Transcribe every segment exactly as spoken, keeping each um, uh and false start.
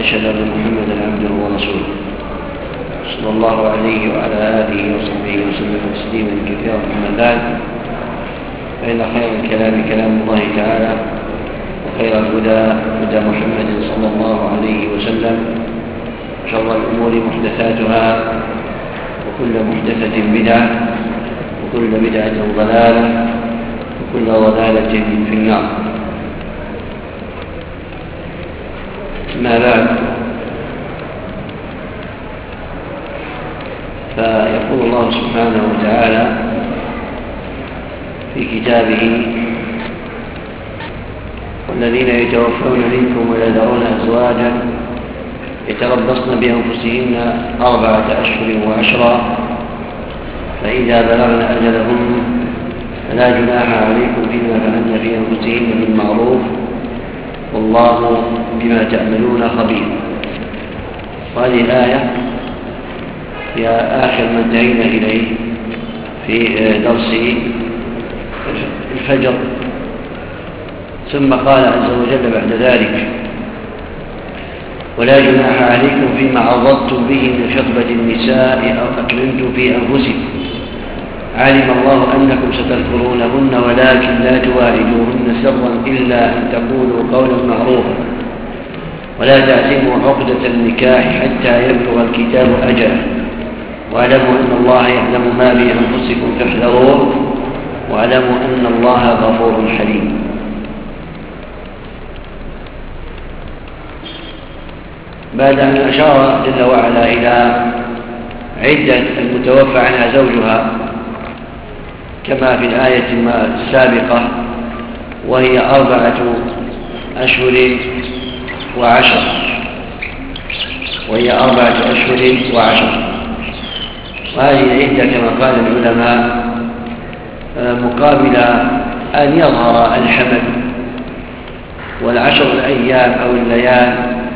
وأشهد أن محمدا عبده ورسوله صلى الله عليه وعلى آله وصحبه وسلم تسليما كثيرا. أما بعد، فإن خير الكلام كلام الله تعالى، وخير الهدى هدى محمد صلى الله عليه وسلم، وشر الأمور محدثاتها، وكل محدثة بدعة، وكل بدعة ضلالة، وكل ضلالة في النار. ما بعد، فيقول الله سبحانه وتعالى في كتابه: والذين يتوفون منكم ويذرون أزواجا يتربصن بأنفسهن أربعة أشهر وعشرا فإذا بلغن أجلهن فلا جناح عليكم فيما فعلن في أنفسهن بالمعروف والله بما تعملون خبير. وهذه الآية هي آخر ما انتهينا إليه في درس الفجر. ثم قال عز وجل بعد ذلك: ولا جناح عليكم فيما عرضتم به من خطبة النساء أو أكننتم في أنفسكم علم الله أنكم ستذكرونهن ولكن لا تواعدوهن سرا إلا أن تقولوا قولا معروفا ولا تعزموا عقدة النكاح حتى يبلغ الكتاب أجله واعلموا أن الله يعلم ما في أنفسكم فاحذروه واعلموا أن الله غفور حليم. بعد أن أشار جل وعلا إلى عدة المتوفى عنها زوجها كما في الآية السابقة، وهي أربعة أشهر وعشر وهي أربعة أشهر وعشر وهذه العدة كما قال العلماء مقابل أن يظهر الحمل، والعشر الأيام أو الليال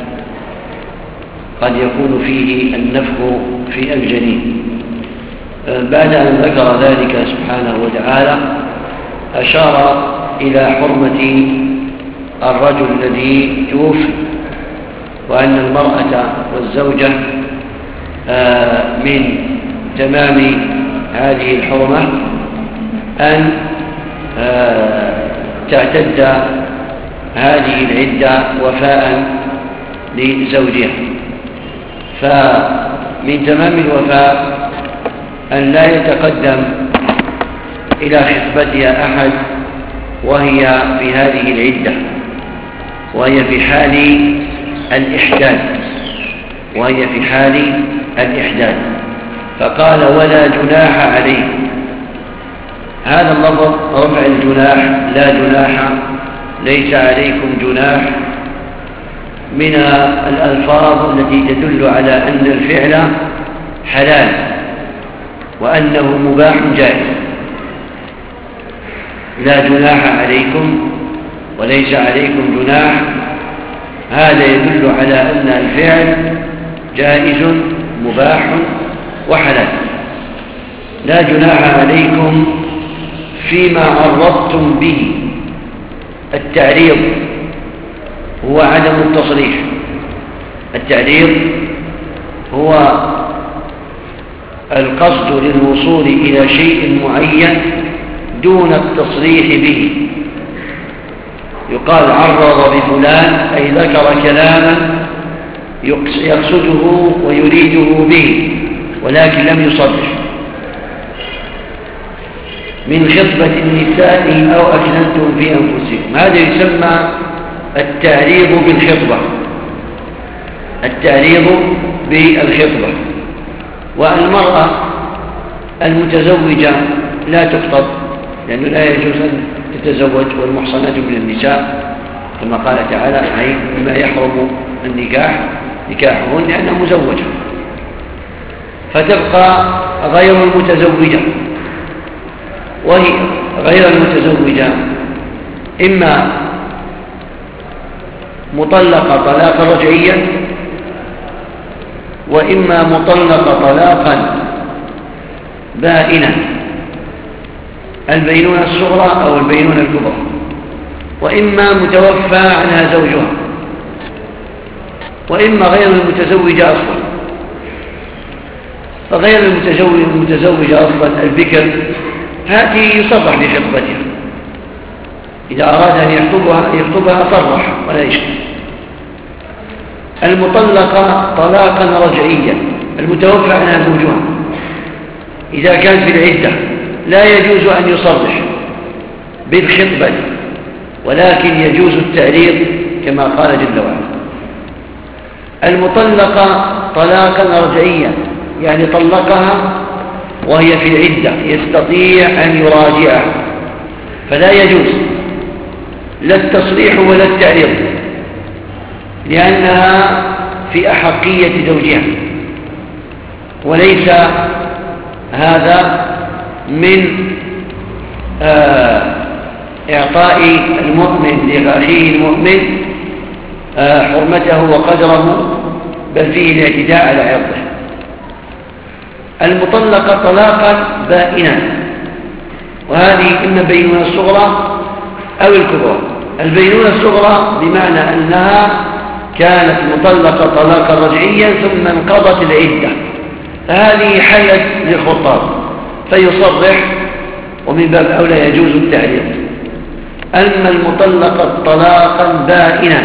قد يكون فيه النفخ في الجنين. بعد أن ذكر ذلك سبحانه وتعالى أشار إلى حرمة الرجل الذي توفي، وأن المرأة والزوجة من تمام هذه الحرمة أن تعتد هذه العدة وفاء لزوجها. فمن تمام الوفاء أن لا يتقدم إلى خطبتها أحد وهي في هذه العدة، وهي في حال الإحداث وهي في حال الإحداث فقال: ولا جناح عليكم. هذا اللفظ رفع الجناح، لا جناح، ليس عليكم جناح، من الألفاظ التي تدل على أن الفعل حلال وأنه مباح جائز. لا جناح عليكم وليس عليكم جناح، هذا يدل على أن الفعل جائز مباح وحلال. لا جناح عليكم فيما عرضتم به. التعريض هو عدم التصريح. التعريض هو القصد للوصول إلى شيء معين دون التصريح به. يقال عرض بفلان، أي ذكر كلاما يقصده ويريده به ولكن لم يصرح. من خطبة النساء أو أكننتم في أنفسكم، هذا يسمى التعريض بالخطبة. التعريض بالخطبة. والمرأة المتزوجة لا تخطب، لأنه لا يجوز أن تتزوج، والمحصنات من النساء كما قال تعالى: أي مما يحرم النكاح نكاحهن لأنها مزوجة، فتبقى غير المتزوجة. وهي غير المتزوجة إما مطلقة طلاقا رجعيا، وإما مطلقة طلاقا بائنا، البينونة الصغرى أو البينونة الكبرى، وإما متوفى عنها زوجها. وإما غير المتزوجة أصلا. فغير المتزوجة أصلا البكر هذه يصرح بخطبتها، إذا أراد أن يخطبها, يخطبها صرح ولا يشكل. المطلقة طلاقا رجعيا المتوفى عنها زوجها إذا كانت في العدة لا يجوز أن يصرح بالخطبة، ولكن يجوز التعريض كما قال جل وعلا. المطلقة طلاقا رجعيا يعني طلقها وهي في العدة يستطيع أن يراجعها، فلا يجوز لا التصريح ولا التعريض، لأنها في أحقية زوجها، وليس هذا من آه إعطاء المؤمن لأخيه المؤمن آه حرمته وقدره، بل فيه الاعتداء على عرضه. المطلقة طلاقا بائنا، وهذه إما بينونة الصغرى أو الكبرى. البينونة الصغرى بمعنى أنها كانت مطلقة طلاقا رجعيا ثم انقضت العدة، فهذه حلت للخطاب فيصرح، ومن باب أولى يجوز التعريض. أما المطلقة طلاقا بائنا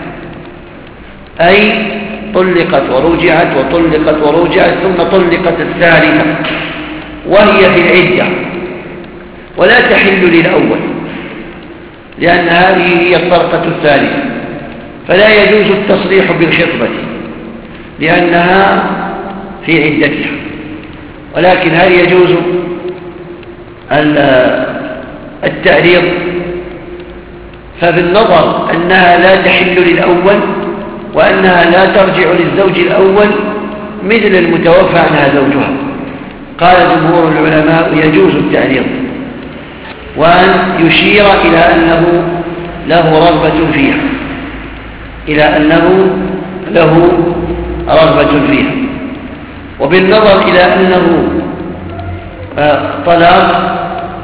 أي طلقت ورجعت وطلقت ورجعت ثم طلقت الثالثة وهي في العدة ولا تحل للأول، لأن هذه هي الطلقة الثالثة، فلا يجوز التصريح بالخطبة لأنها في عدتها. ولكن هل يجوز التعريض؟ فبالنظر أنها لا تحل للأول وأنها لا ترجع للزوج الأول مثل المتوفى عنها زوجها، قال جمهور العلماء يجوز التعريض، وأن يشير إلى أنه له رغبة فيها، إلى أنه له رغبة فيها. وبالنظر إلى أنه طلاق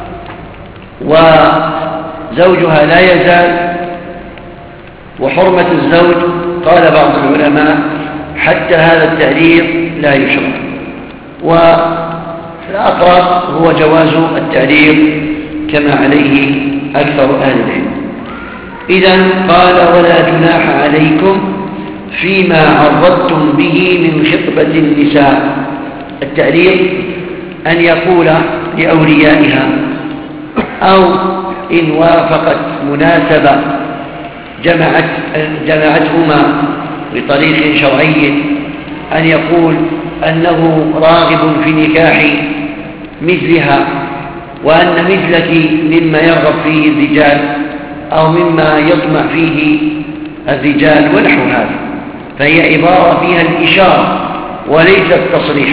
وزوجها لا يزال وحرمة الزوج، قال بعض العلماء حتى هذا التعريض لا يشرع، والأقرب هو جواز التعريض كما عليه أكثر أهل العلم. إذن قال ولا جناح عليكم فيما عرضتم به من خطبة النساء. التعريض أن يقول لأوليائها أو إن وافقت مناسبة جمعت جمعتهما بطريق شرعي أن يقول أنه راغب في نكاح مثلها، وأن مثلك مما يرغب فيه الرجال أو مما يطمع فيه الرجال ونحو هذا، فهي عبارة فيها الإشارة وليس التصريح،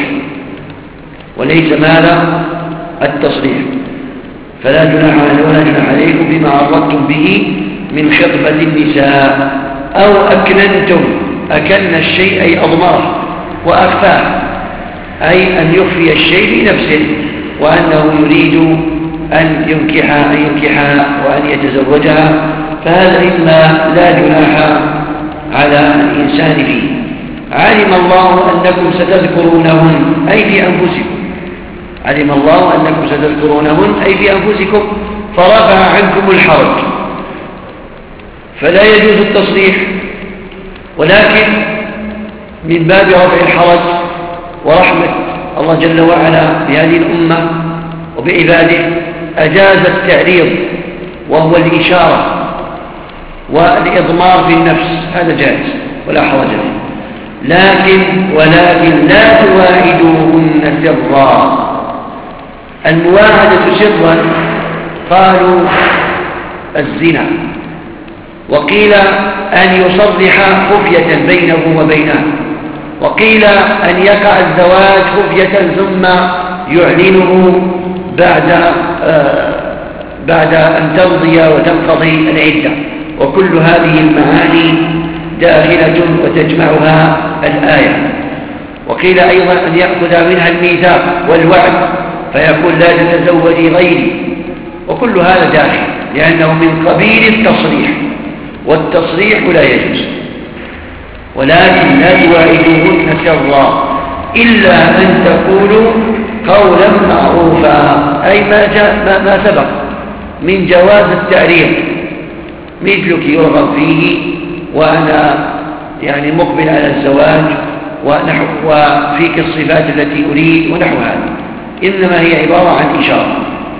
وليس ماذا التصريح. فلا جناح ولا جناح عليكم بما عرضتم به من خطبة النساء أو أكننتم، أكن الشيء أي أضمره وأخفاه، أي أن يخفي الشيء لنفسه وأنه يريد أن ينكحها أن ينكحها وأن يتزوجها، فهذا مما لا جناح على الإنسان فيه. علم الله أنكم ستذكرونهن أي في أنفسكم، علم الله أنكم ستذكرونهن أي في أنفسكم فرفع عنكم الحرج، فلا يجوز التصريح، ولكن من باب رفع الحرج ورحمة الله جل وعلا بهذه الأمة وبعباده أجاز التعريض وهو الإشارة والإضمار في النفس، هذا جائز ولا حرج فيه. لكن ولكن لا تواعدوهن سرا. المواعدة سرا قالوا الزنا، وقيل أن يصرح خفية بينه وبينها، وقيل أن يقع الزواج خفية ثم يعلنه بعد آه بعد أن تمضي وتنقضي العدة، وكل هذه المعاني داخلة وتجمعها الآية. وقيل أيضا أن يأخذ منها الميثاق والوعد فيقول لا تتزوجي غيري، وكل هذا داخل لأنه من قبيل التصريح، والتصريح لا يجوز. ولكن لا تواعدوهن سرا إلا أن تقولوا قولا معروفا، أي ما, جاء ما, ما سبق من جواز التعريض، مثلك يرغب فيه وأنا يعني مقبل على الزواج ونحو وفيك الصفات التي أريد ونحو هذا، إنما هي عبارة عن إشارة.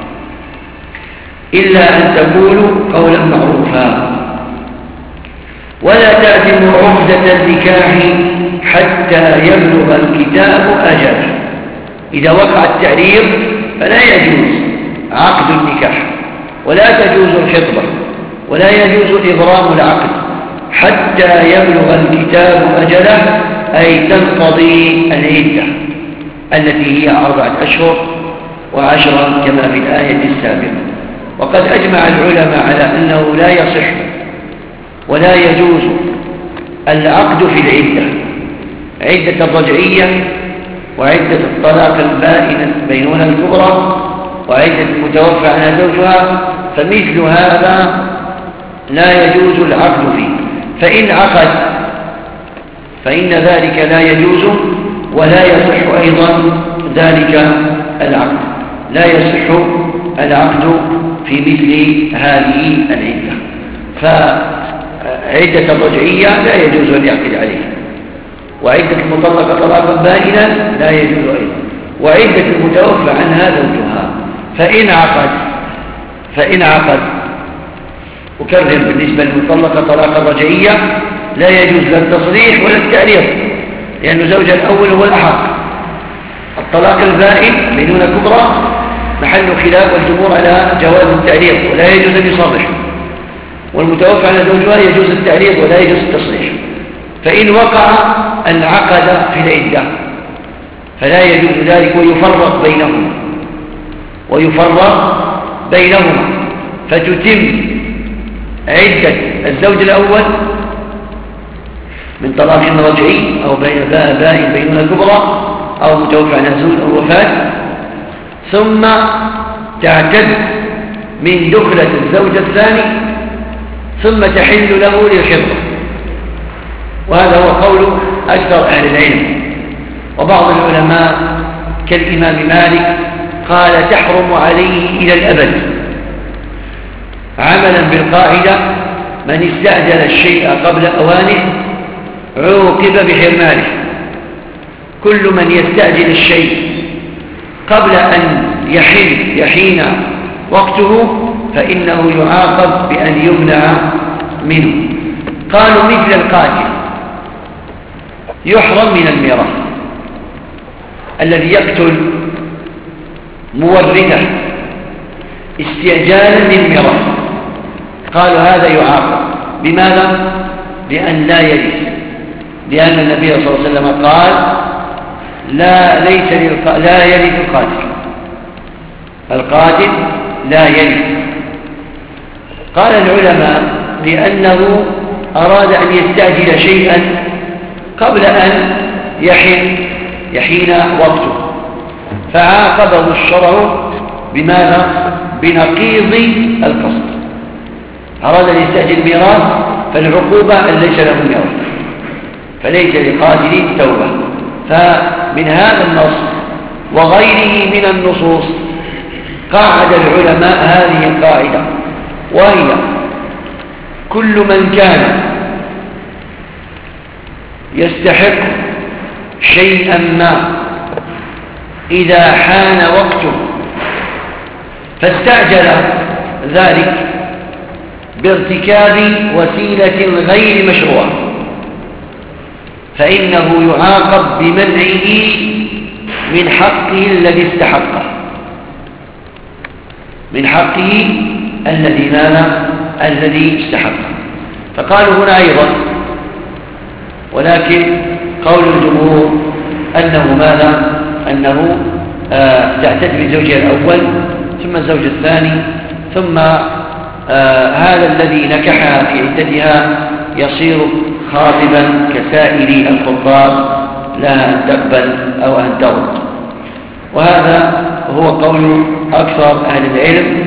إلا أن تقولوا قولا معروفا. ولا تعزموا عقدة النكاح حتى يبلغ الكتاب أجله. إذا وقع التعريض فلا يجوز عقد النكاح، ولا تجوز الخطبة، ولا يجوز إبرام العقد حتى يبلغ الكتاب أجله، أي تنقضي العدة التي هي أربعة أشهر وعشرا كما في الآية السابقة. وقد أجمع العلماء على أنه لا يصح ولا يجوز العقد في العدة، عدة الرجعية وعدة الطلاق البائن بينونة الكبرى وعدة المتوفى عنها زوجها، فمثل هذا لا يجوز العقد فيه. فإن عقد فإن ذلك لا يجوز ولا يصح أيضا ذلك العقد، لا يصح العقد في مثل هذه العدة. فعدة الرجعية لا يجوز أن يعقد عليها، وعدة المطلقة طلاقا بائنا لا يجوز أيضا، وعدة المتوفى عنها زوجها. فإن عقد فإن عقد أكرر بالنسبة للمطلقة طلاقا رجعية لا يجوز لا التصريح ولا التعريض، لأن زوج الأول هو الأحق. الطلاق البائن بينونة كبرى محل خلاف والجمهور على جواز التعريض ولا يجوز أن يصرح، والمتوفى على زوجها يجوز التعريض ولا يجوز التصريح. فإن وقع انعقد في العدة فلا يجوز ذلك، ويفرق بينهما ويفرق بينهما فتتم عدة الزوج الأول من طلاق رجعي أو بائن بينونة كبرى أو متوفى عن زوج أو وفاة، ثم تعتد من دخلة الزوج الثاني ثم تحل له للخطبة. وهذا هو قول أكثر أهل العلم. وبعض العلماء كالإمام مالك قال تحرم عليه إلى الأبد، عملا بالقاعدة من استعجل الشيء قبل أوانه عوقب بحرمانه. كل من يستعجل الشيء قبل أن يحين يحين وقته فإنه يعاقب بأن يمنع منه. قالوا مثل القاتل يحرم من الميراث، الذي يقتل مورثه استعجالا للميراث قالوا هذا يعاقب. بماذا؟ بأن لا يرث، لأن النبي صلى الله عليه وسلم قال لا ليس للق... لا يرث القاتل، القاتل لا يرث. قال العلماء لأنه أراد أن يستعجل شيئا قبل أن يحين يحين وقته، فعاقبه الشرع بماذا؟ بنقيض القصد. أراد أن يستعجل ميراث فالعقوبة أن ليس له ميراث، فليس لقاتل توبة. فمن هذا النص وغيره من النصوص قاعد العلماء هذه القاعدة، وهي كل من كان يستحق شيئا ما إذا حان وقته فاستعجل ذلك بارتكاب وسيلة غير مشروعة فإنه يعاقب بمنعه من حقه الذي استحقه، من حقه الذي نال الذي استحقه. فقالوا هنا أيضا، ولكن قول الجمهور أنه ماذا؟ أنه آه تعتد بزوجها الأول ثم الزوج الثاني ثم آه هذا الذي نكحها في عدتها يصير خاطبا كسائر الخطاب، لا أن تقبل أو أن ترد. وهذا هو قول أكثر أهل العلم،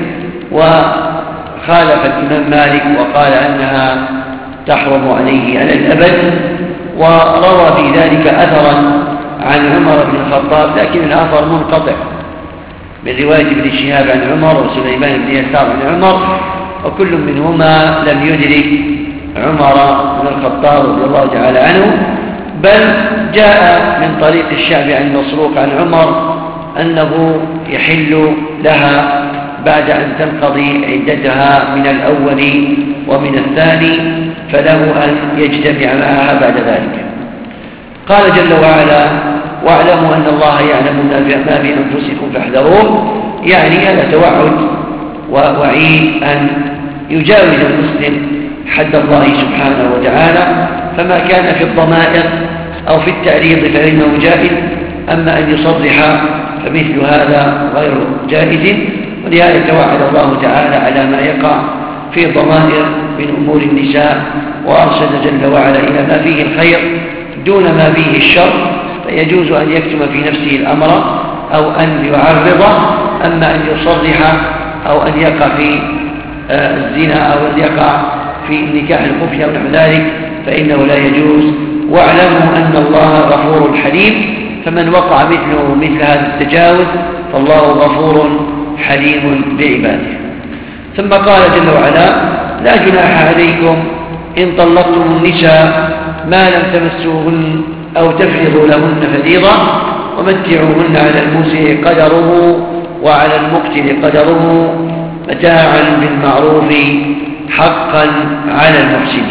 وخالف الإمام مالك وقال أنها تحرم عليه على الأبد، وروى في ذلك أثرا عن عمر بن الخطاب، لكن الأثر منقطع من رواية ابن شهاب عن عمر وسليمان بن يسار عن عمر، وكل منهما لم يدرك عمر بن الخطاب رضي الله تعالى عنه، بل جاء من طريق الشعبي عن مسروق عن عمر أنه يحل لها بعد أن تنقضي عدتها من الأول ومن الثاني، فله أن يجتمع معها بعد ذلك. قال جل وعلا: واعلموا أن الله يعلم ما في أنفسكم فاحذروه، يعني هذا توعد ووعيد أن يجاوز المسلم حد الله سبحانه وتعالى، فما كان في الضمائر أو في التعريض فإنه جائز، أما أن يصرح فمثل هذا غير جائز. ولهذا توعد الله تعالى على ما يقع في الضمائر من أمور النساء، وأرشد جل وعلا إلى ما فيه الخير دون ما فيه الشر، فيجوز أن يكتم في نفسه الأمر أو أن يعرضه، أما أن يصرح أو أن يقع في الزنا أو أن يقع في النكاح الخفي أو نحو ذلك فإنه لا يجوز. واعلموا أن الله غفور حليم، فمن وقع مثله مثل هذا التجاوز فالله غفور حليم بعباده. ثم قال جل وعلا: لا جناح عليكم إن طلقتم النساء ما لم تمسوهن أو تفرضوا لهن فريضة ومتعوهن على الموسع قدره وعلى المقتر قدره متاعا بالمعروف حقا على المحسنين.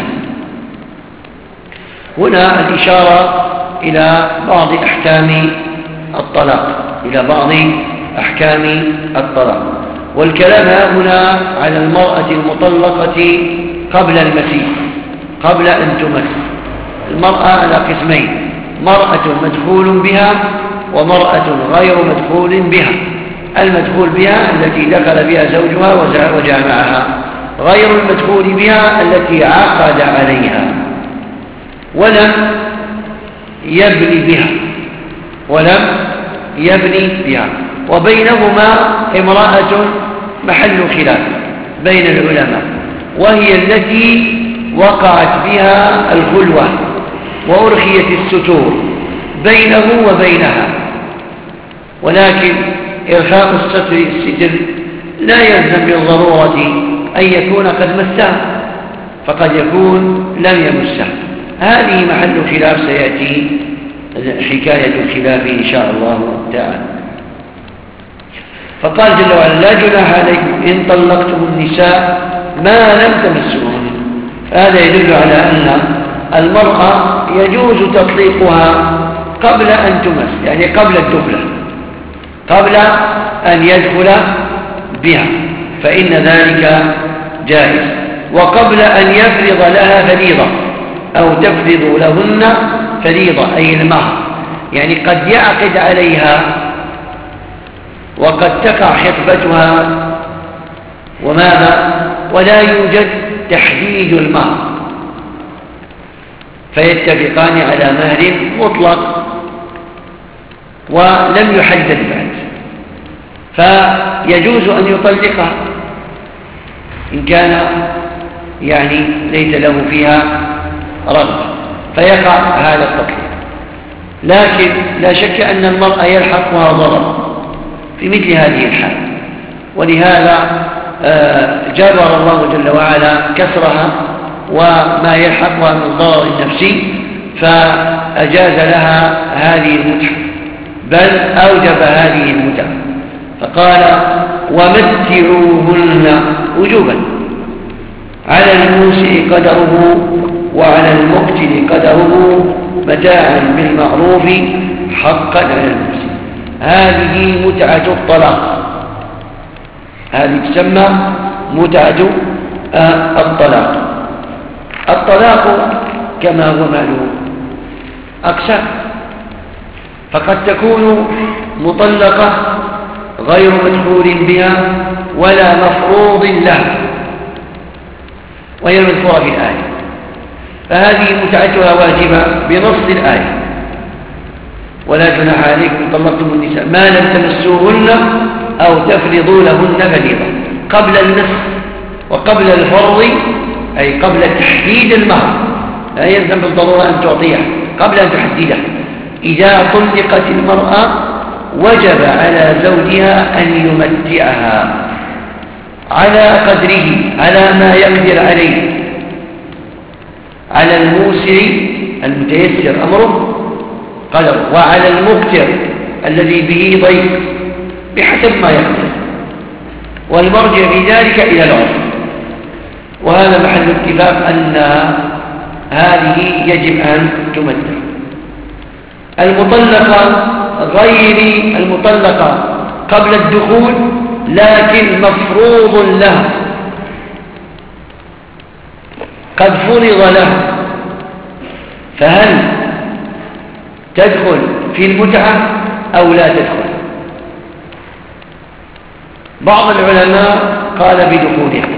هنا الإشارة إلى بعض أحكام الطلاق إلى بعض أحكام الطلاق والكلام هنا على المرأة المطلقة قبل المسيح، قبل أن تمس. المرأة على قسمين: مرأة مدخول بها ومرأة غير مدخول بها. المدخول بها التي دخل بها زوجها وجامعها، غير المدخول بها التي عقد عليها ولم يبني بها ولم يبني بها وبينهما امرأة محل خلاف بين العلماء، وهي التي وقعت بها الخلوة وأرخيت الستور بينه وبينها، ولكن إرخاء الستر الستر لا يلزم بالضرورة أن يكون قد مسها، فقد يكون لم يمسها. هذه محل خلاف، سيأتي حكاية الخلاف إن شاء الله تعالى. فقال جل وعلا: لا جناح عليكم إن طلقتم النساء ما لم تمسوهن. هذا يدل على أن المرأة يجوز تطليقها قبل أن تمس، يعني قبل الدخلة، قبل أن يدخل بها، فإن ذلك جائز، وقبل أن يفرض لها فريضة أو تفرض لهن فريضة أي المهر، يعني قد يعقد عليها وقد تقع خطبتها وماذا ولا يوجد تحديد المهر، فيتفقان على مهر مطلق ولم يحدد بعد، فيجوز أن يطلقها إن كان يعني ليس له فيها رغبة، فيقع هذا التطليق. لكن لا شك أن المرأة يلحقها ضرر في مثل هذه الحال، ولهذا جبر الله جل وعلا كسرها وما يلحقها من ضرر نفسي، فأجاز لها هذه المتعة، بل أوجب هذه المتعة، فقال: ومتعوهن وجوبا على الموسع قدره وعلى المقتر قدره متاعا بالمعروف حقا على المحسن. هذه متعة الطلاق، هذه تسمى متعة الطلاق. الطلاق كما هو معلوم أقسام، فقد تكون مطلقة غير مدخول بها ولا مفروض لها، وهي مذكورة في الآية، فهذه متعتها واجبة بنص الآية: ولا جناح عليكم إن طلقتم النساء ما لم تمسوهن أو تفرضوا لهن فريضة، قبل المس وقبل الفرض، أي قبل تحديد المهر، لا يلزم بالضرورة أن تعطيه، قبل أن تحدده. إذا طلقت المرأة وجب على زوجها أن يمتعها على قدره، على ما يقدر عليه، على الموسع المتيسر أمره قدره، وعلى المقتر الذي به ضيق بحسب ما يقدر، والمرجع في ذلك إلى العرف. وهذا محل اتفاق أن هذه يجب أن تمتع. المطلقة غير المطلقة قبل الدخول لكن مفروض لها، قد فرض لها، فهل تدخل في المتعة أو لا تدخل؟ بعض العلماء قال بدخولها،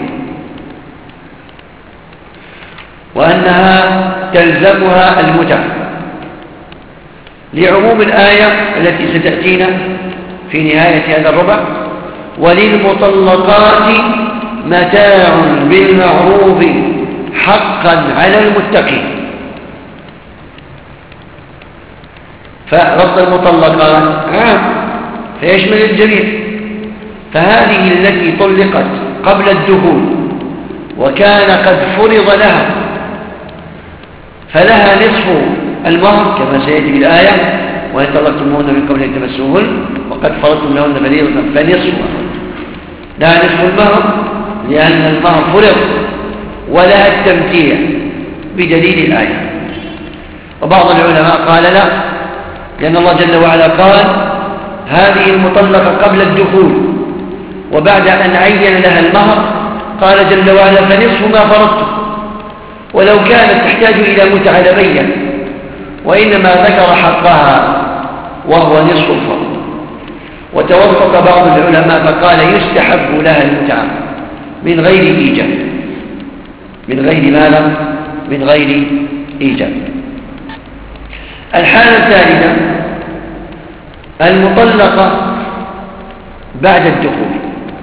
وأنها تلزمها المتعة لعموم الآية التي ستأتينا في نهاية هذا الربع: وللمطلقات متاع بالمعروف حقا على المتقين. فلفظ المطلقات عام فيشمل الجميع، فهذه التي طلقت قبل الدخول وكان قد فرض لها فلها نصف المهر كما سيأتي بالآية: وإن طلقتموهن من قبل أن تمسوهن وقد فرضتم لهن فريضة فنصف لها نصف المهر، لأن المهر فرض، ولها التمتيع بدليل الآية. وبعض العلماء قال لا، لأن الله جل وعلا قال: هذه المطلقة قبل الدخول، وبعد أن عين لها المهر قال جل وعلا: فنصف ما فرضتم. ولو كانت تحتاج إلى متعة لبين، وإنما ذكر حقها وهو نصف الفرض. وتوسط بعض العلماء فقال: يستحب لها المتعة من غير إيجاب. من غير ماذا؟ من غير إيجاب. الحالة الثالثة: المطلقة بعد الدخول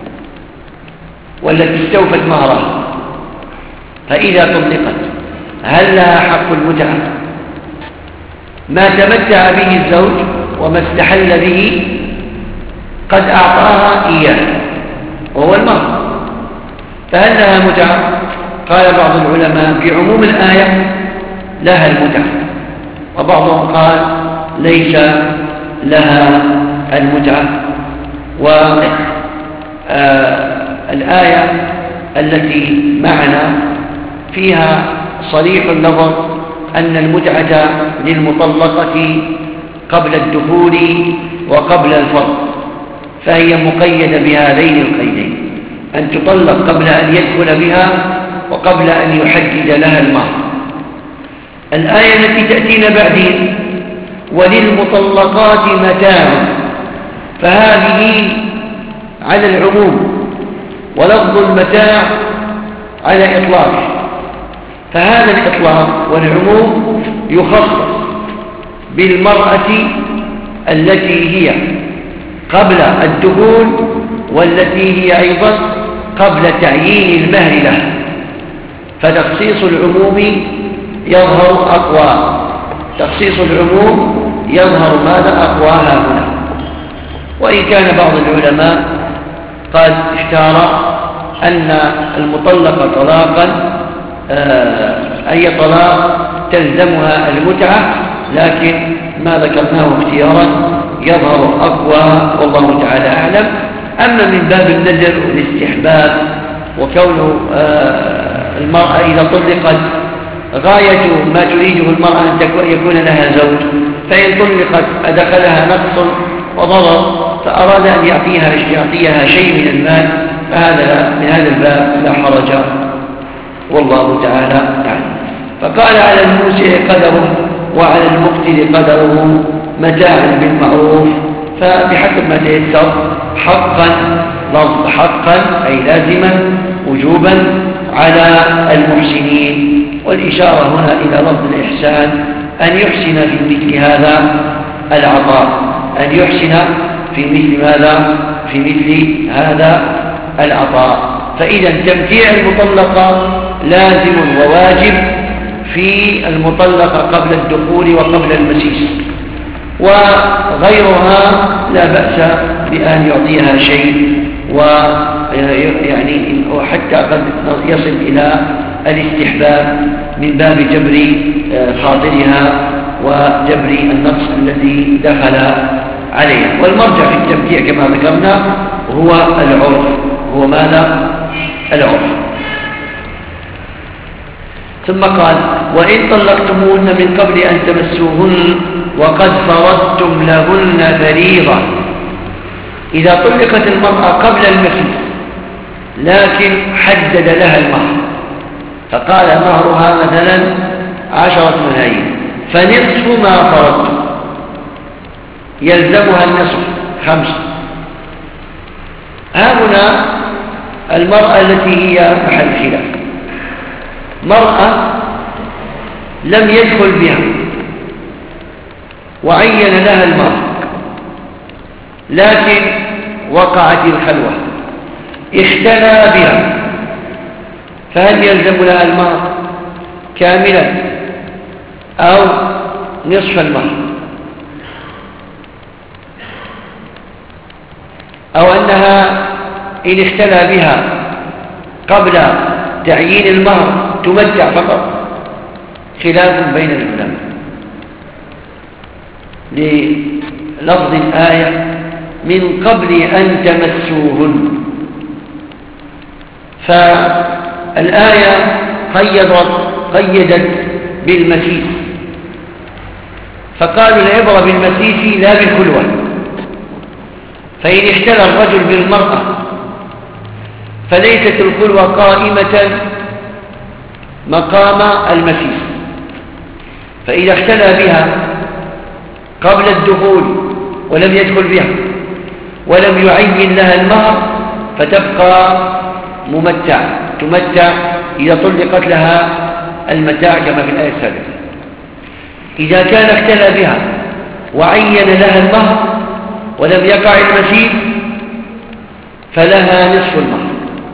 والتي استوفت مهرها، فإذا طلقت هل لها حق المتعة؟ ما تمتع به الزوج وما استحل به قد أعطاها إياه وهو المهر، فهل لها متعة؟ قال بعض العلماء بعموم الآية لها المتعة، وبعضهم قال ليس لها المتعة. والآية التي معنا فيها صريح اللفظ أن المتعة للمطلقة قبل الدخول وقبل الفرض، فهي مقيدة بهذين القيدين: أن تطلق قبل أن يدخل بها وقبل أن يحدد لها المهر. الآية التي تأتينا بعدين: وللمطلقات متاع، فهذه على العموم، ولفظ المتاع على إطلاق، فهذا الإطلاق والعموم يخصص بالمرأة التي هي قبل الدخول والتي هي أيضا قبل تعيين المهر لها، فتخصيص العموم يظهر أقوى، تخصيص العموم يظهر ماذا أقواها هنا. وإن كان بعض العلماء قد اختار أن المطلقة طلاقا أي طلاق تلزمها المتعة، لكن ما ذكرناه اختيارا يظهر أقوى والله تعالى أعلم. أما من باب النذر والاستحباب وكون المرأة إذا طلقت غاية ما تريده المرأة أن يكون لها زوج، فإن طلقت أدخلها نقص وضرر فأراد أن يعطيها, يعطيها شيء من المال، فهذا من هذا الباب لا حرج والله تعالى أعلم. فقال: على الموسع قدره وعلى المقتل قدره متاعا بالمعروف، فبحسب ما تيسر. حقا، لفظ حقا أي لازما وجوبا على المحسنين، والإشارة هنا إلى لفظ الإحسان، أن يحسن في مثل هذا العطاء، أن يحسن في مثل ماذا؟ في مثل هذا العطاء. فإذا تمتيع المطلقة لازم وواجب، في المطلقة قبل الدخول وقبل المسيس، وغيرها لا بأس بأن يعطيها شيء، ويعني وحتى قد يصل إلى الاستحباب من باب جبر خاطرها وجبر النقص الذي دخل عليها. والمرجع في التمتيع كما ذكرنا هو العرف. هو ماذا؟ العرف. ثم قال: وإن طلقتموهن من قبل أن تمسوهن وقد فرضتم لهن فريضة. إذا طلقت المرأة قبل المسيس لكن حدد لها المهر، فقال مهرها مثلا عشرة ملايين، فنصف ما فرضتم، يلزمها النصف خمسة. هنا المرأة التي هي محل خلاف، مرأة لم يدخل بها وعين لها المهر، لكن وقعت الخلوة اختلى بها، فهل يلزم لها المهر كاملا أو نصف المهر، أو أنها إن اختلى بها قبل تعيين المهر تمتع فقط؟ خلاف بين العلماء للفظ الآية من قبل أن تمسوهن. فالآية قيدت قيدت بالمسيس، فقالوا العبرة بالمسيس لا بالخلوة. فإن اختلى الرجل بالمرأة فليست الخلوة قائمة مقام المسيس، فإذا اختلى بها قبل الدخول ولم يدخل بها ولم يعين لها المهر فتبقى ممتع، تمتع إذا طلقت لها المتاع كما في الآية السابقة. إذا كان اختلى بها وعين لها المهر ولم يقع المسيس فلها نصف المهر.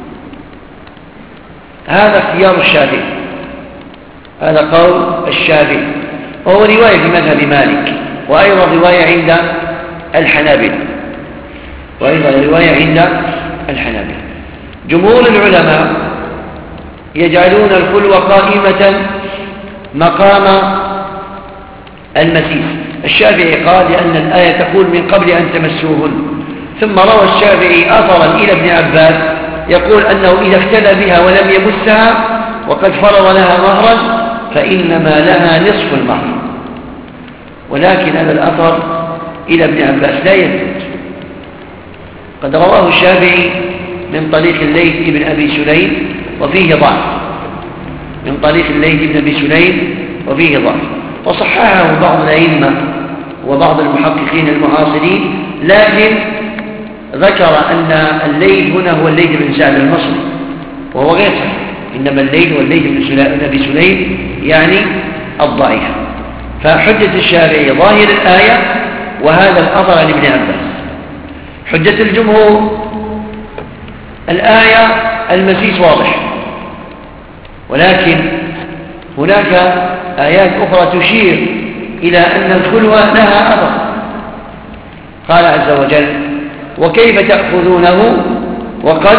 هذا اختيار الشافعي، هذا قول الشافعي، وهو رواية في مذهب مالك، وأيضا رواية عند الحنابلة، وأيضا رواية عند الحنابلة. جمهور العلماء يجعلون الخلوة قائمة مقام المسيس. الشافعي قال لأن الآية تقول من قبل أن تمسوهن، ثم روى الشافعي أثرا إلى ابن عباس يقول أنه إذا اختلى بها ولم يمسها وقد فرض لها مهرا فإنما لها نصف المهر، ولكن هذا الأثر إلى ابن عباس لا يثبت. قد رواه الشافعي من طريق الليث بن أبي سليم وفيه ضعف، من طريق الليث بن أبي سليم وفيه ضعف، وصححه بعض الأئمة وبعض المحققين المعاصرين، لكن ذكر أن الليث هنا هو الليث بن سعد المصري وهو غير صحيح، إنما الليث هو الليث بن أبي سليم يعني الضعيف. فحجة الشافعي ظاهر الآية وهذا الأثر عن ابن عباس. حجة الجمهور الآية المسيس واضح، ولكن هناك آيات أخرى تشير إلى أن الخلوة لها أثر. قال عز وجل: وكيف تأخذونه وقد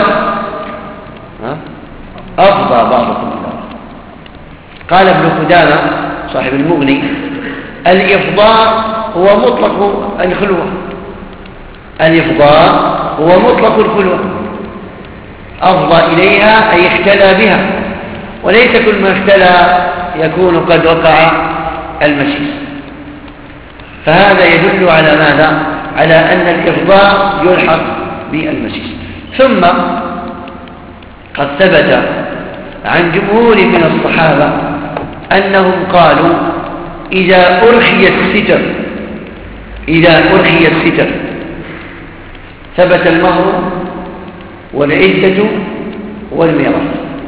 أفضى بعضكم إلى بعض. قال ابن قدامة صاحب المغني: الإفضاء هو مطلق الخلوة، الإفضاء هو مطلق الخلوة، أفضى إليها أي اختلى بها، وليس كل ما اختلى يكون قد وقع المسيس. فهذا يدل على ماذا؟ على أن الإفضاء يلحق بالمسيس. ثم قد ثبت عن جمهور من الصحابة أنهم قالوا: إذا أرخي الستر إذا أرخي الستر ثبت المهر والعدة والميراث.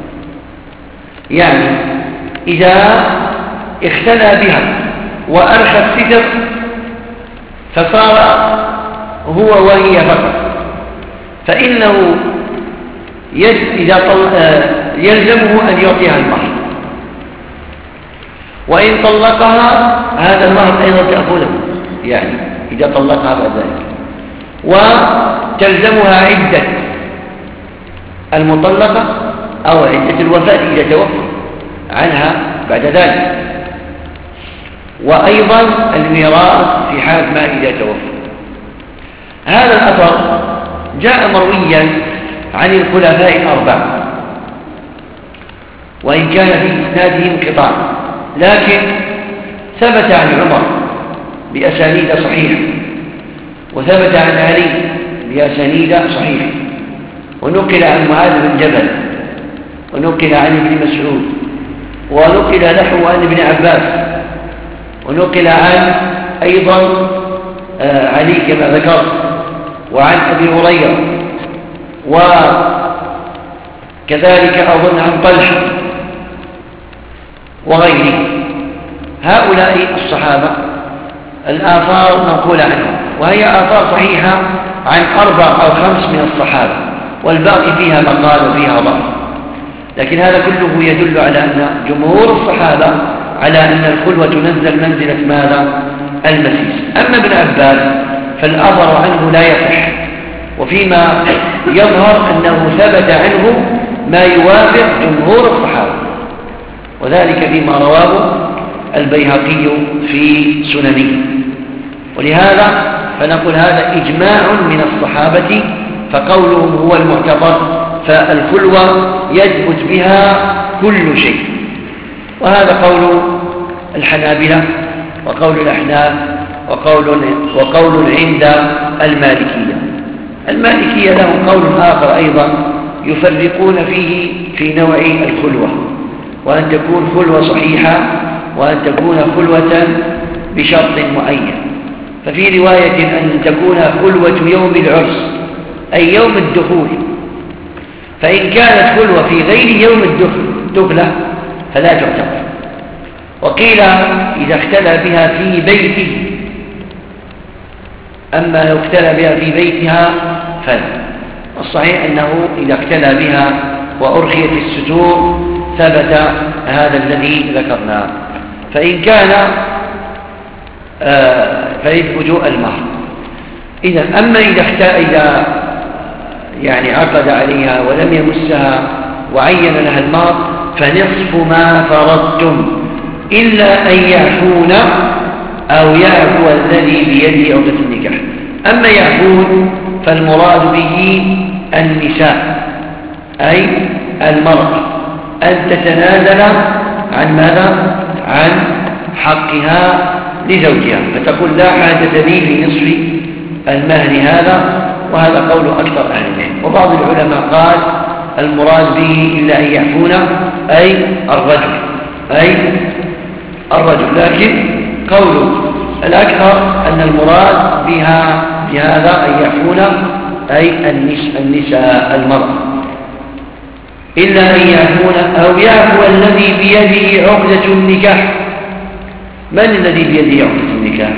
يعني إذا اختلى بها وأرخى الستر فصار هو وهي فقط، فإنه إذا يلزمه أن يعطيها المهر. وإن طلقها هذا المهر أيضا تأخذه، يعني إذا طلقها بعد ذلك، وتلزمها عدة المطلقة أو عدة الوفاة إذا توفى عنها بعد ذلك، وأيضا الميراث في حال ما إذا توفى. هذا الأثر جاء مرويا عن الخلفاء الأربعة، وإن كان في إسناده انقطاع، لكن ثبت عن عمر بأسانيد صحيحة، وثبت عن علي بأسانيد صحيحة، ونقل عن معاذ بن جبل، ونقل عن ابن مسعود، ونقل نحو عن ابن عباس، ونقل عن أيضا علي كما ذكرت، وعن أبي هريرة، وكذلك أظن عن طلحة وغيره. هؤلاء الصحابة الآثار منقولة عنهم، وهي آثار صحيحة عن أربع أو خمس من الصحابة، والباقي فيها مقال وفيها ضعف، لكن هذا كله يدل على أن جمهور الصحابة على أن الخلوة تنزل منزلة ماذا؟ المسيس. أما ابن عباس فالأثر عنه لا يصح، وفيما يظهر أنه ثبت عنه ما يوافق جمهور الصحابة، وذلك فيما رواه البيهقي في سننه. ولهذا فنقول هذا إجماع من الصحابة، فقولهم هو المعتبر، فالخلوة يثبت بها كل شيء. وهذا قول الحنابلة وقول الأحناف وقول, وقول عند المالكية. المالكية لهم قول آخر أيضا يفرقون فيه في نوع الخلوة، وأن تكون خلوة صحيحة، وأن تكون خلوة بشرط معين. ففي رواية أن تكون خلوة يوم العرس أي يوم الدخول، فإن كانت خلوة في غير يوم الدخلة فلا تعتبر. وقيل إذا اختلى بها في بيته، أما لو اختلى بها في بيتها فلا. الصحيح أنه إذا اختلى بها وأرخيت الستور ثبت هذا الذي ذكرناه. فإن كان آه فيثبت المهر. إذا أما إذا اختلى إذا يعني عقد عليها ولم يمسها وعين لها المهر فنصف ما فرضتم إلا أن يعفون أو يعفو الذي بيده عقدة النكاح. أما يعفون فالمراد به النساء، أي المرأة، أن تتنازل عن ماذا؟ عن حقها لزوجها، فتقول لا حاجة لي في نصف المهر هذا، وهذا قول أكثر أهل العلم. وبعض العلماء قال المراد به إلا أن يعفون أي الرجل أي الرجل لكن قول الأكثر أن المراد بها بهذا أن يعفون أي النساء المرأة، إلا أن يعفون أو يعفو الذي بيده عقدة النكاح. من الذي بيده عقدة النكاح؟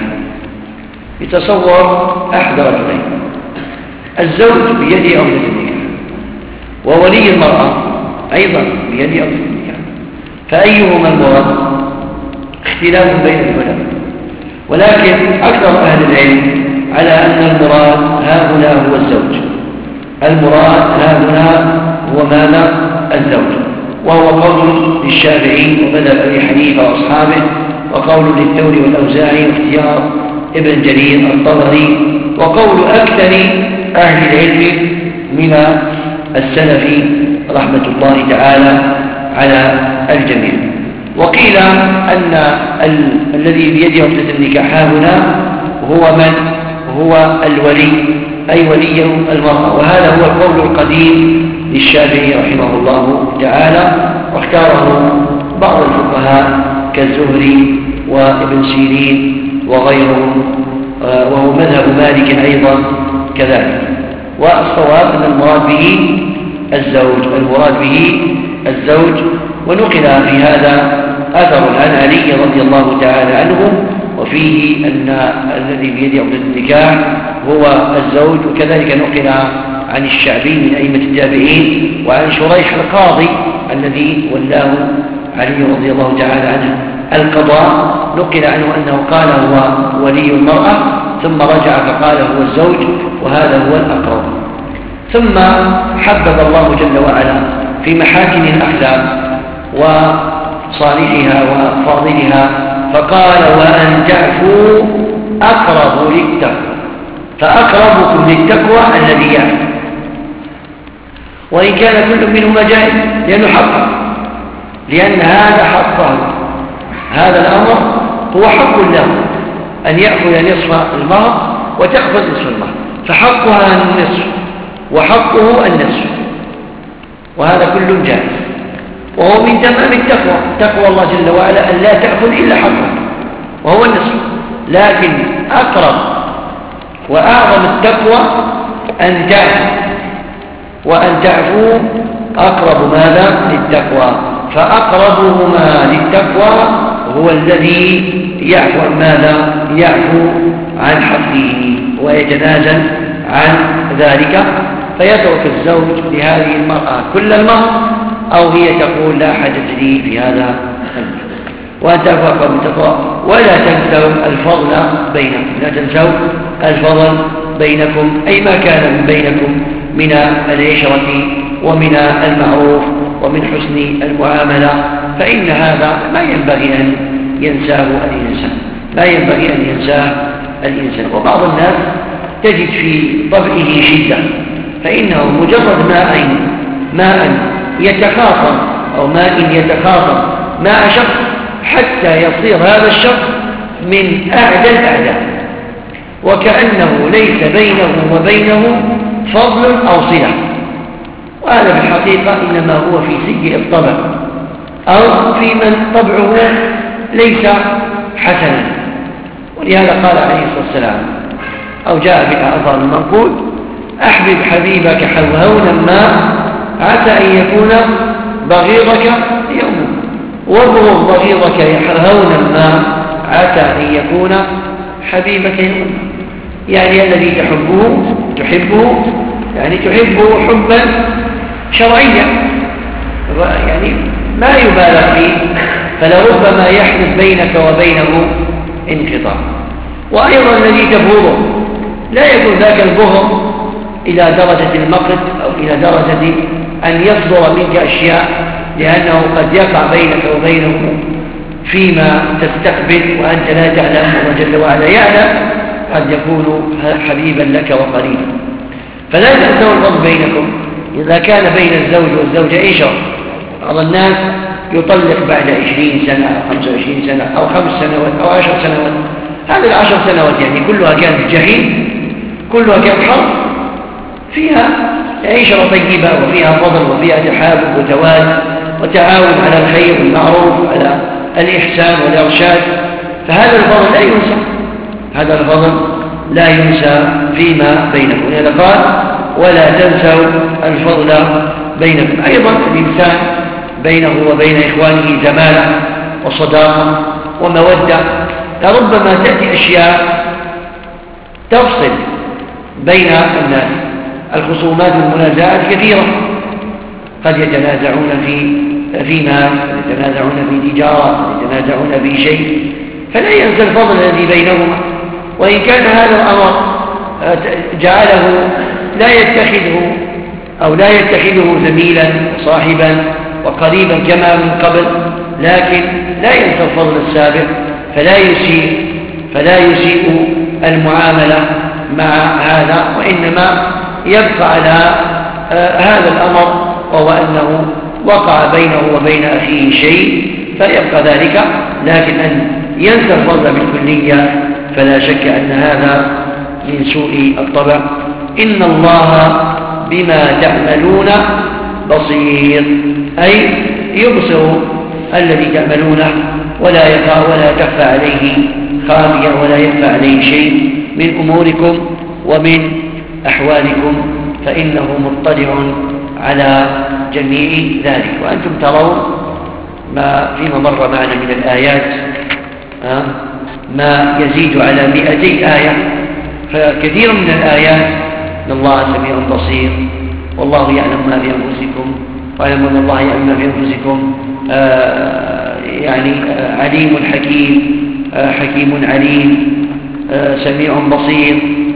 يتصور أحد رجلين، الزوج بيده عقدة النكاح، وولي المرأة أيضا بيده عقدة النكاح، فأيهما المراد؟ اختلاف بين العلماء، ولكن أكثر أهل العلم على أن المراد ها هنا هو الزوج، المراد ها هنا هو ماذا؟ الزوج، وهو قول للشافعي ومذهب أبي حنيفة وأصحابه، وقول للثوري والأوزاعي واختيار ابن جرير الطبري، وقول أكثر أهل العلم من السلف رحمة الله تعالى على الجميع. وقيل أن ال... الذي بيده عقدة النكاح هنا هو من؟ هو الولي أي ولي المرأة، وهذا هو القول القديم للشافعي رحمه الله تعالى، واختاره بعض الفقهاء كالزهري وابن سيرين وغيرهم، وهو مذهب مالك أيضا كذلك. والصواب أن المراد به الزوج، المراد به الزوج. ونقل في هذا أثر عن علي رضي الله تعالى عنه، وفيه أن الذي بيده عقدة النكاح هو الزوج. وكذلك نقل عن الشعبي من أئمة التابعين، وعن شريح القاضي الذي ولاه علي رضي الله تعالى عنه القضاء نقل عنه أنه قال هو ولي المرأة ثم رجع فقال هو الزوج، وهذا هو الأقرب. ثم حبب الله جل وعلا في محاسن الأخلاق وصالحها وفاضلها فقال وأن تعفوا أقرب للتقوى، فأقربكم للتقوى الذي يعفو، وإن كان كل منهما جائز لأنه حقه، لأن هذا حقه، هذا الأمر هو حق له أن يأخذ نصف المهر وتأخذ نصف المهر، فحقها النصف وحقه النصف، وهذا كل جائز، وهو من تمام التقوى، تقوى الله جل وعلا أن لا تأخذ إلا حقه وهو النصف. لكن أقرب وأعظم التقوى أن تعفو، وأن تعفو أقرب ماذا للتقوى، فأقربهما للتقوى هو الذي يعفو عن ماذا؟ يعفو عن حقه ويتنازل عن ذلك، فيترك الزوج لهذه المرأة كل المهر، أو هي تقول لا حاجة لي في هذا المهر. وأن تعفوا بالتقوى ولا تنسوا الفضل بينكم، لا تنسوا الفضل بينكم، أي ما كان من بينكم من العشرة ومن المعروف ومن حسن المعاملة، فإن هذا ما ينبغي أن ينساه الإنسان، ما ينبغي أن ينساه الإنسان. وبعض الناس تجد في طبعه شدة، فإنه مجرد ماء ماء يتخاصم أو ماء يتخاصم مع شخص حتى يصير هذا الشخص من أعدى الأعداء، وكأنه ليس بينه وبينه فضل أو صلة، وهذا في الحقيقة إنما هو في سيء الطبع أو في من طبعه ليس حسنا. ولهذا قال عليه الصلاة والسلام أو جاء في الأثر المنقول أحبب حبيبك هونا ما عسى أن يكون بغيضك يوما، وابغض بغيضك هونا ما عسى أن يكون حبيبك يوما، يعني الذي تحبه تحبه يعني تحبه حبا شرعيا، يعني ما يبالغ فيه، فلربما يحدث بينك وبينه انقطاع. وأيضا الذي تبغضه لا يكون ذاك البغض إلى درجة المقت أو إلى درجة أن يصدر منك أشياء، لأنه قد يقع بينك وبينه فيما تستقبل وأنت لا تعلم وجل وعلا يعلم، قد يكون حبيبا لك وقريبا. فلا تنسوا الفضل بينكم إذا كان بين الزوج والزوجة عشرة. بعض الناس يطلق بعد عشرين سنة أو خمسة وعشرين سنة أو خمس سنوات أو عشر سنوات، هذه العشر سنوات يعني كلها كانت جحيم، كلها كانت حرب، فيها عشرة طيبة وفيها فضل وفيها تحابب وتواد وتعاون على الخير والمعروف على الإحسان والإرشاد، فهذا الفضل لا ينسى، هذا الفضل لا ينسى فيما بينكم. ولهذا قال ولا تنسوا الفضل بينكم. أيضا الإنسان بينه وبين إخوانه زمالة وصداقة ومودة، لربما تأتي أشياء تفصل بين الناس، الخصومات والمنازعات كثيرة، قد يتنازعون في في مال، يتنازعون في تجارة، يتنازعون في شيء، فلا ينسى الفضل الذي بينهما، وإن كان هذا الأمر جعله لا يتخذه أو لا يتخذه زميلا وصاحبا وقريبا كما من قبل، لكن لا ينسى الفضل السابق، فلا يسيء فلا يسيء المعاملة مع هذا، وإنما يبقى على هذا الأمر، وهو أنه وقع بينه وبين أخيه شيء فيبقى ذلك، لكن أن ينسى الفضل بالكلية فلا شك أن هذا من سوء الطبع. إن الله بما تعملون بصير، أي يبصر الذي تعملونه ولا يخفى ولا تخفى عليه خافية ولا يخفى عليه شيء من أموركم ومن أحوالكم، فإنه مطلع على جميع ذلك. وأنتم ترون ما فيما مر معنا من الآيات ما يزيد على مئتي آية، فكثير من الآيات إن الله سميع بصير، والله يعلم ما في أنفسكم واعلموا أن الله يعلم ما في أنفسكم يعني عليم حكيم، حكيم عليم، سميع بصير،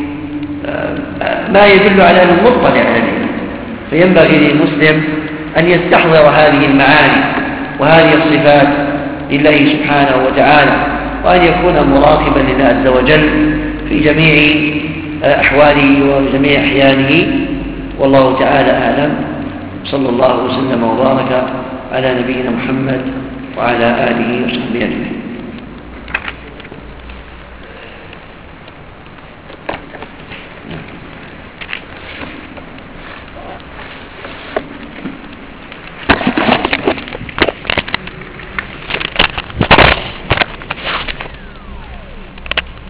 ما يدل على أنه مطلع على ذلك. فينبغي للمسلم أن يستحضر هذه المعاني وهذه الصفات لله سبحانه وتعالى، وأن يكون مراقبا لله عز وجل في جميع أحواله وجميع أحيانه. والله تعالى أعلم. صلى الله وسلم وبارك على نبينا محمد وعلى آله وصحبه أجمعين.